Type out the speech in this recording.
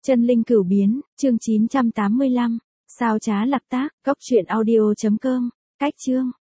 Chân linh cửu biến, chương 985. Sao trá lạc tác, góc truyện audio.com. Cách chương.